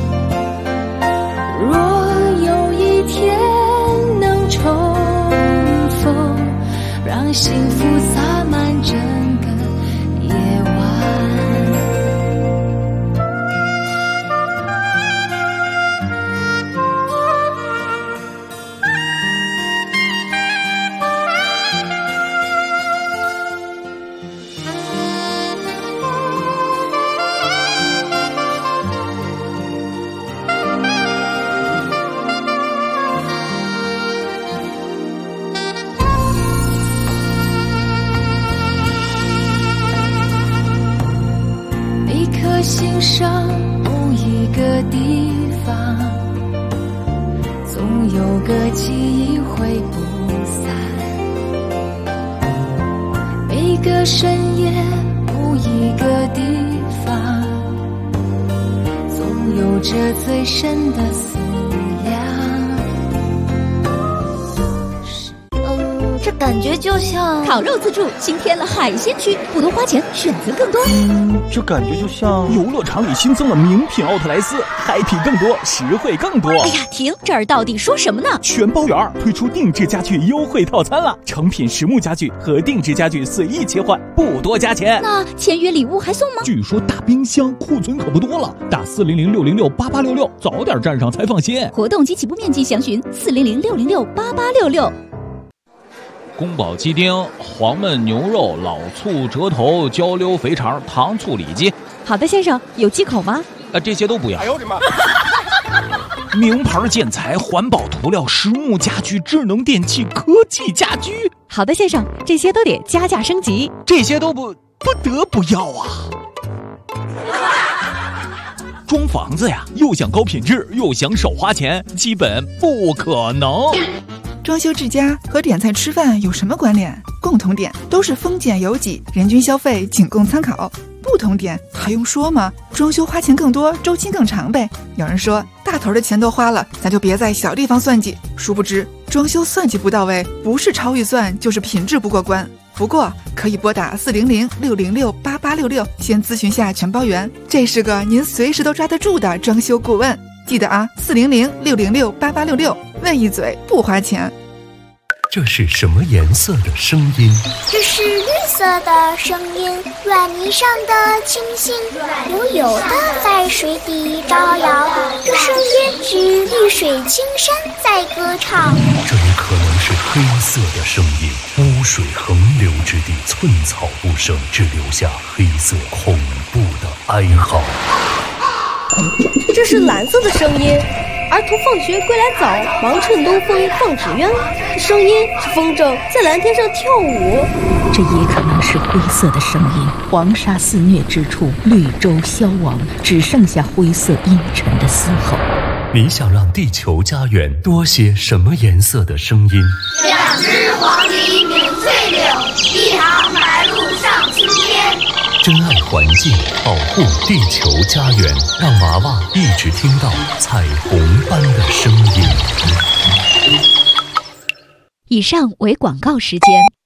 若有一天能重逢，让幸福洒满整个夜晚。心上某一个地方，总有个记忆会不散。每个深夜某一个地方，总有着最深的思量。 感觉就像烤肉自助新添了海鲜区，不多花钱，选择更多。 这感觉就像游乐场里新增了名品奥特莱斯，happy更多，实惠更多。 哎呀，停！这儿到底说什么呢？ 全包圆推出定制家具优惠套餐了，成品实木家具和定制家具随意切换，不多加钱。 那签约礼物还送吗？ 据说大冰箱库存可不多了，打400-606-8866，早点站上才放心。 活动及起步面积详询400-606-8866。 宫保鸡丁、黄焖牛肉、老醋、折头、焦溜肥肠、糖醋里脊。 好的，先生，有忌口吗？ 这些都不要。 哎呦我的妈！ 名牌建材、环保涂料、实木家具、智能电器、科技家居。 好的，先生，这些都得加价升级。 这些都不得不要啊！装房子呀，又想高品质，又想少花钱，基本不可能。 装修治家和点菜吃饭有什么关联？共同点都是丰俭由己，人均消费仅供参考。不同点还用说吗？装修花钱更多，周期更长呗。有人说大头的钱都花了，咱就别在小地方算计。殊不知装修算计不到位，不是超预算就是品质不过关。不过可以拨打400-606-8866，先咨询下全包圆，这是个您随时都抓得住的装修顾问。记得啊，400-606-8866，问一嘴不花钱。 这是什么颜色的声音？ 这是绿色的声音，软泥上的星星，悠悠的在水底招摇。这声音是绿水青山在歌唱。 这也可能是黑色的声音，污水横流之地，寸草不生，只留下黑色恐怖的哀嚎。 这是蓝色的声音，儿童放学归来早，忙趁东风放纸鸢。声音是风筝在蓝天上跳舞。 这也可能是灰色的声音，黄沙肆虐之处，绿洲消亡，只剩下灰色阴沉的嘶吼。 你想让地球家园多些什么颜色的声音 ？2只黄鹂鸣翠柳，1行白鹭上青天。 珍爱环境，保护地球家园，让娃娃一直听到彩虹般的声音。 以上为广告时间。